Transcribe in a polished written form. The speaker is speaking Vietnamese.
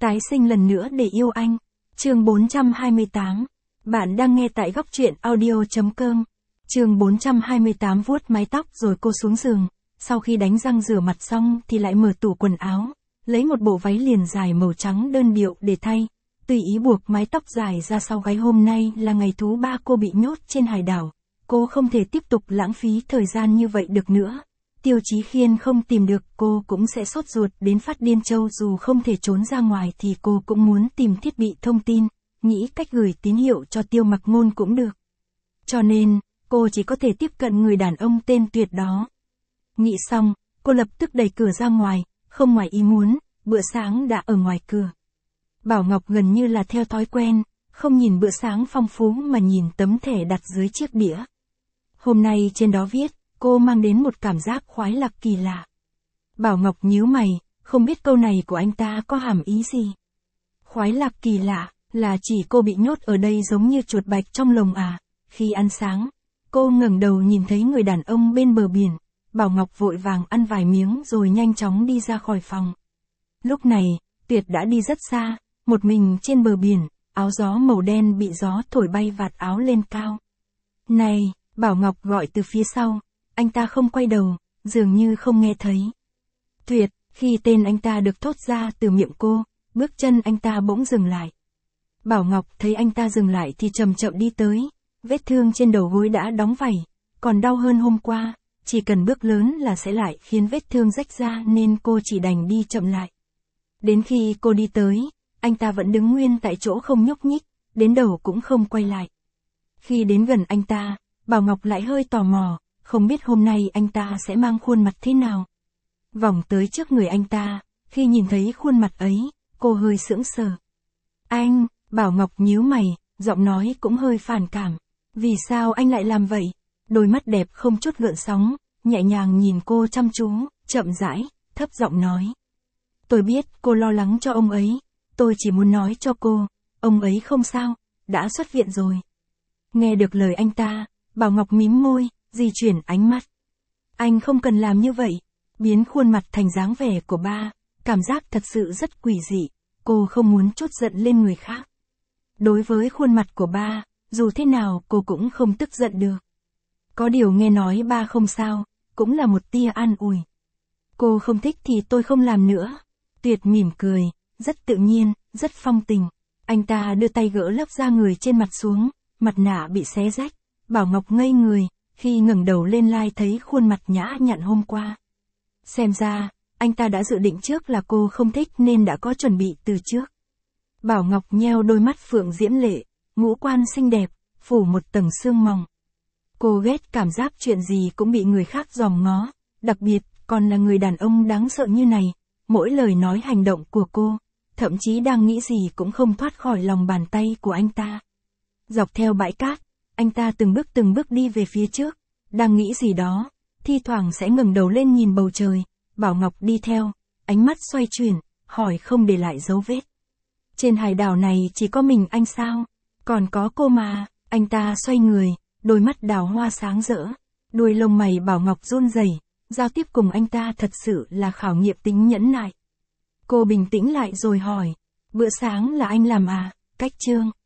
Tái sinh lần nữa để yêu anh. Chương 428. Bạn đang nghe tại góc truyện audio.com. Chương 428 vuốt mái tóc rồi cô xuống giường. Sau khi đánh răng rửa mặt xong thì lại mở tủ quần áo, lấy một bộ váy liền dài màu trắng đơn điệu để thay. Tùy ý buộc mái tóc dài ra sau gáy. Hôm nay là ngày thứ 3 cô bị nhốt trên hải đảo. Cô không thể tiếp tục lãng phí thời gian như vậy được nữa. Tiêu Chí Khiên không tìm được cô cũng sẽ sốt ruột đến phát điên. Châu dù không thể trốn ra ngoài thì cô cũng muốn tìm thiết bị thông tin, nghĩ cách gửi tín hiệu cho Tiêu Mặc Ngôn cũng được. Cho nên, cô chỉ có thể tiếp cận người đàn ông tên Tuyệt đó. Nghĩ xong, cô lập tức đẩy cửa ra ngoài, không ngoài ý muốn, bữa sáng đã ở ngoài cửa. Bảo Ngọc gần như là theo thói quen, không nhìn bữa sáng phong phú mà nhìn tấm thẻ đặt dưới chiếc đĩa. Hôm nay trên đó viết, cô mang đến một cảm giác khoái lạc kỳ lạ. Bảo Ngọc nhíu mày, không biết câu này của anh ta có hàm ý gì. Khoái lạc kỳ lạ, là chỉ cô bị nhốt ở đây giống như chuột bạch trong lồng à. Khi ăn sáng, cô ngẩng đầu nhìn thấy người đàn ông bên bờ biển. Bảo Ngọc vội vàng ăn vài miếng rồi nhanh chóng đi ra khỏi phòng. Lúc này, Tuyệt đã đi rất xa, một mình trên bờ biển, áo gió màu đen bị gió thổi bay vạt áo lên cao. Này, Bảo Ngọc gọi từ phía sau, anh ta không quay đầu, dường như không nghe thấy. Tuyệt, khi tên anh ta được thốt ra từ miệng cô, bước chân anh ta bỗng dừng lại. Bảo Ngọc thấy anh ta dừng lại thì chậm chậm đi tới, vết thương trên đầu gối đã đóng vảy, còn đau hơn hôm qua, chỉ cần bước lớn là sẽ lại khiến vết thương rách ra nên cô chỉ đành đi chậm lại. Đến khi cô đi tới, anh ta vẫn đứng nguyên tại chỗ không nhúc nhích, đến đầu cũng không quay lại. Khi đến gần anh ta, Bảo Ngọc lại hơi tò mò, không biết hôm nay anh ta sẽ mang khuôn mặt thế nào. Vòng tới trước người anh ta, khi nhìn thấy khuôn mặt ấy, cô hơi sững sờ. Anh, Bảo Ngọc nhíu mày, giọng nói cũng hơi phản cảm. Vì sao anh lại làm vậy? Đôi mắt đẹp không chút gợn sóng, nhẹ nhàng nhìn cô chăm chú, chậm rãi, thấp giọng nói. Tôi biết cô lo lắng cho ông ấy, tôi chỉ muốn nói cho cô, ông ấy không sao, đã xuất viện rồi. Nghe được lời anh ta, Bảo Ngọc mím môi, di chuyển ánh mắt. Anh không cần làm như vậy, biến khuôn mặt thành dáng vẻ của ba, cảm giác thật sự rất quỷ dị, cô không muốn trút giận lên người khác. Đối với khuôn mặt của ba, dù thế nào cô cũng không tức giận được. Có điều nghe nói ba không sao, cũng là một tia an ủi. Cô không thích thì tôi không làm nữa. Tuyệt mỉm cười, rất tự nhiên, rất phong tình. Anh ta đưa tay gỡ lớp da người trên mặt xuống, mặt nạ bị xé rách. Bảo Ngọc ngây người, khi ngẩng đầu lên lai thấy khuôn mặt nhã nhặn hôm qua. Xem ra, anh ta đã dự định trước là cô không thích nên đã có chuẩn bị từ trước. Bảo Ngọc nheo đôi mắt phượng diễm lệ, ngũ quan xinh đẹp, phủ một tầng sương mỏng. Cô ghét cảm giác chuyện gì cũng bị người khác dòm ngó, đặc biệt còn là người đàn ông đáng sợ như này. Mỗi lời nói hành động của cô, thậm chí đang nghĩ gì cũng không thoát khỏi lòng bàn tay của anh ta. Dọc theo bãi cát, anh ta từng bước đi về phía trước, đang nghĩ gì đó, thi thoảng sẽ ngẩng đầu lên nhìn bầu trời. Bảo Ngọc đi theo, ánh mắt xoay chuyển, hỏi không để lại dấu vết. Trên hải đảo này chỉ có mình anh sao? Còn có cô mà. Anh ta xoay người, đôi mắt đào hoa sáng rỡ, đuôi lông mày Bảo Ngọc run rẩy. Giao tiếp cùng anh ta thật sự là khảo nghiệm tính nhẫn nại. Cô bình tĩnh lại rồi hỏi, bữa sáng là anh làm à? Cách Trương.